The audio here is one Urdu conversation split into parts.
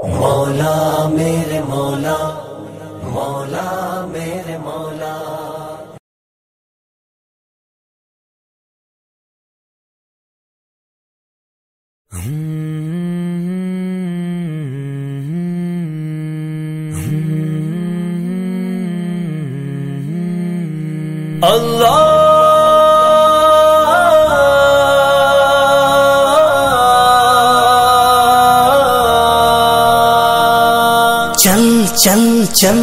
مولا میرے مولا، مولا میرے مولا۔ اللہ چل چل چل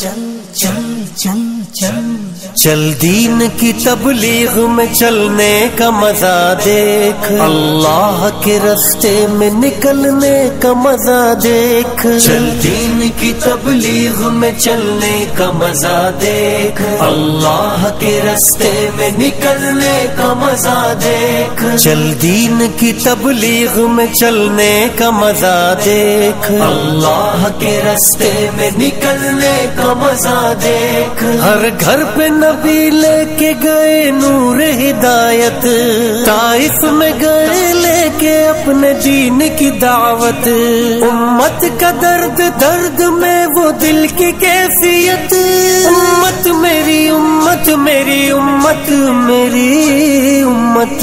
چل چل چل چل دین کی تبلیغ میں چلنے کا مزہ دیکھ، اللہ کے راستے میں نکلنے کا مزہ دیکھ، چل دین کی تبلیغ میں چلنے کا مزہ دیکھ، اللہ کے راستے میں نکلنے کا مزہ دیکھ، چل دین کی تبلیغ میں چلنے کا مزہ دیکھ، اللہ کے راستے میں نکلنے کا مزہ دیکھ، ہر گھر پہ نبی لے کے گئے نور ہدایت، طائف میں گئے لے کے اپنے دین کی دعوت، امت کا درد درد میں وہ دل کی کیفیت، امت میری امت میری امت میری امت،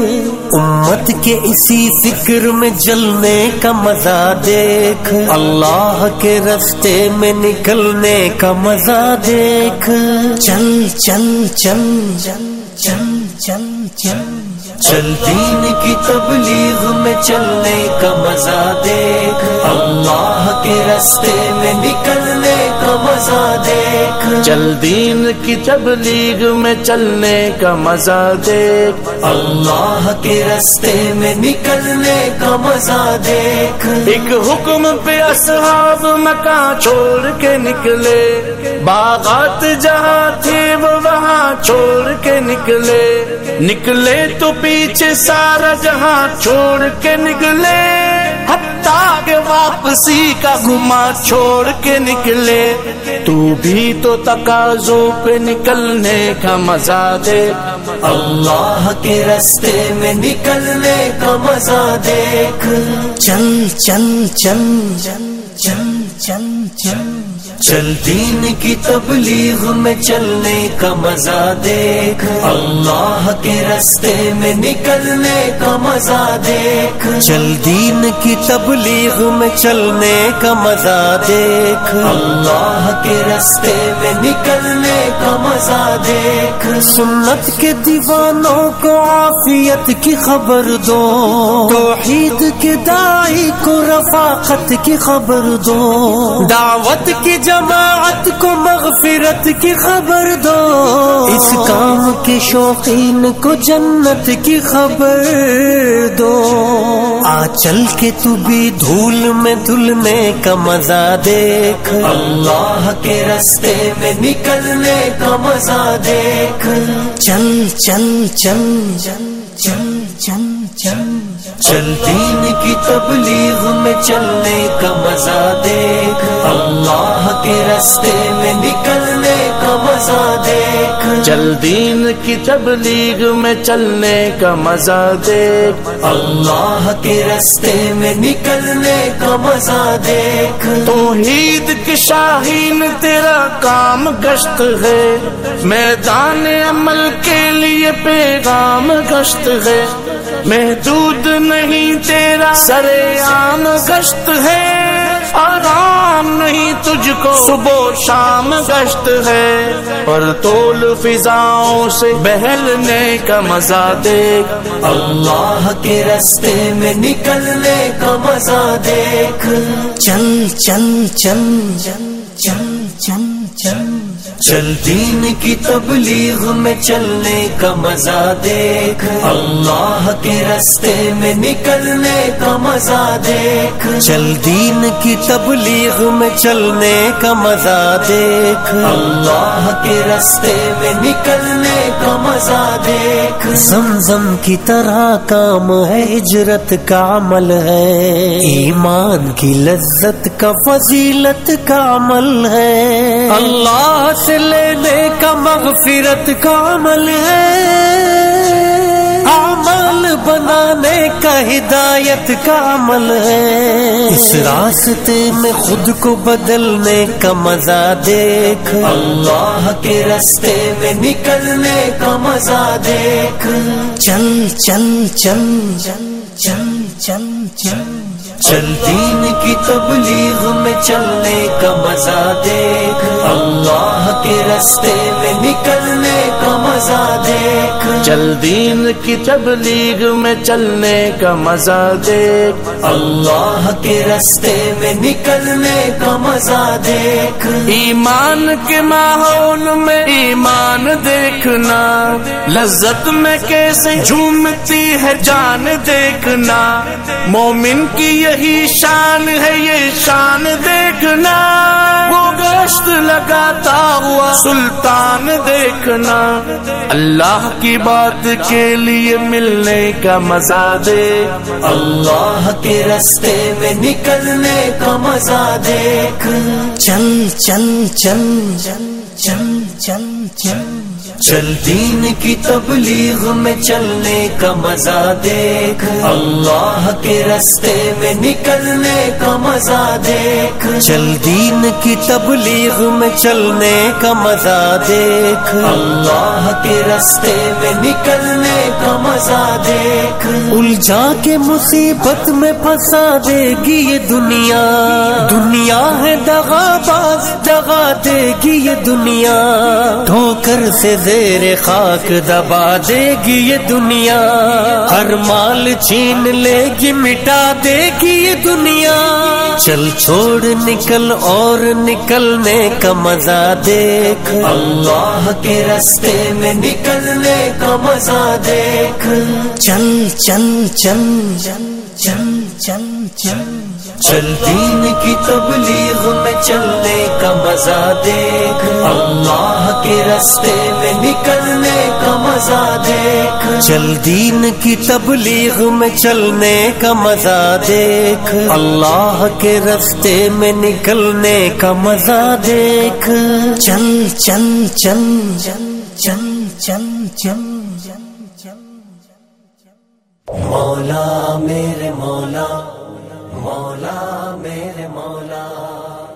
امت کے اسی فکر میں جلنے کا مزہ دیکھ، اللہ کے راستے میں نکلنے کا مزہ دیکھ، چل چل چل چل چل چل چل چل دین کی تبلیغ میں چلنے کا مزہ دیکھ، اللہ کے راستے میں نکلنے کا مزہ دیکھ، چل دین کی تبلیغ میں چلنے کا مزہ دیکھ، اللہ کے راستے میں نکلنے کا مزہ دیکھ، ایک حکم پہ اصحاب مکہ چھوڑ کے نکلے، باغات جہاں تھے وہ وہاں چھوڑ کے نکلے، نکلے تو پیچھے سارا جہاں چھوڑ کے نکلے، حتیٰ کہ واپسی کا گما چھوڑ کے نکلے، تو بھی تو تقاضوں پہ نکلنے کا مزہ دے، اللہ کے راستے میں نکلنے کا مزہ دیکھ، چل چل چل چل چل چل چل چل دین کی تبلیغ میں چلنے کا مزہ دیکھ، اللہ کے راستے میں نکلنے کا مزہ دیکھ، چل دین کی تبلیغ میں چلنے کا مزہ دیکھ، اللہ کے راستے میں نکلنے کا مزہ دیکھ، سنت کے دیوانوں کو عافیت کی خبر دو، توحید کے داعی کو رفاقت کی خبر دو، دعوت کی جماعت کو مغفرت کی خبر دو، اس کام کے شوقین کو جنت کی خبر دو، آ چل کے تو بھی دھول میں دھلنے کا مزہ دیکھ، اللہ کے راستے میں نکلنے کا مزہ دیکھ، چل چل چل چل چل چل چل چل دین کی تبلیغ میں چلنے کا مزہ دیکھ، اللہ کے راستے میں نکلنے کا مزہ دیکھ، چل دین کی تبلیغ میں چلنے کا مزہ دیکھ، اللہ کے راستے میں نکلنے کا مزہ دیکھ، توحید کی شاہین تیرا کام گشت ہے، میدان عمل کے لیے پیغام گشت ہے، محدود نہیں تیرا سرے عام گشت ہے، آرام نہیں تجھ کو صبح شام گشت ہے، پر طول فضاؤں سے بہلنے کا مزہ دیکھ، اللہ کے راستے میں نکلنے کا مزہ دیکھ، چل چل چل چل چل چل چل چل دین کی تبلیغ میں چلنے کا مزہ دیکھ، اللہ کے راستے میں نکلنے کا مزہ دیکھ، چل دین کی تبلیغ میں چلنے کا مزہ دیکھ، اللہ کے راستے میں نکلنے کا مزہ دیکھ، زمزم کی طرح کام ہے، ہجرت کا عمل ہے، ایمان کی لذت کا فضیلت کا عمل ہے، اللہ سے لینے کا مغفرت کا عمل ہے، اعمال بنانے کا ہدایت کا عمل ہے، اس راستے میں خود کو بدلنے کا مزہ دیکھ، اللہ کے راستے میں نکلنے کا مزہ دیکھ، چل چل چل چل چل چل چل دین کی تبلیغ میں چلنے کا مزہ دیکھ، اللہ کے راستے میں نکلنے کا مزہ دیکھ، چل دین کی تبلیغ میں چلنے کا مزہ دیکھ، اللہ کے راستے میں نکلنے کا مزہ دیکھ، ایمان کے ماحول میں ایمان دیکھنا، لذت میں کیسے جھومتی ہے جان دیکھنا، مومن کی یہی شان ہے یہ شان دیکھنا، وہ گشت لگاتا ہوا سلطان دیکھنا، اللہ کی بات کے لیے ملنے کا مزہ دیکھ، اللہ کے راستے میں نکلنے کا مزہ دیکھ، چل چل چل چل چل چل چل دین کی تبلیغ میں چلنے کا مزہ دیکھ، اللہ کے راستے میں نکلنے کا مزہ دیکھ، چل دین کی تبلیغ میں چلنے کا مزہ دیکھ، اللہ کے راستے میں نکلنے کا مزہ دیکھ، الجھا کے مصیبت میں پھنسا دے گی یہ دنیا، دنیا ہے دغا باز دغا دے گی یہ دنیا، ٹھوکر سے زیر خاک دبا دے گی یہ دنیا، ہر مال چھین لے گی مٹا دے گی یہ دنیا، چل چھوڑ نکل اور نکلنے کا مزہ دیکھ، اللہ کے راستے میں نکلنے کا مزہ دیکھ، چل چل چل چل چل چل چل دین کی تبلیغ میں چلنے کا مزہ دیکھ، اللہ کے راستے میں نکلنے کا مزہ دیکھ، چل دین کی تبلیغ میں چلنے کا مزہ دیکھ، اللہ کے راستے میں نکلنے کا مزہ دیکھ، چل چل چل چل چل چل مولا میرے مولا مولا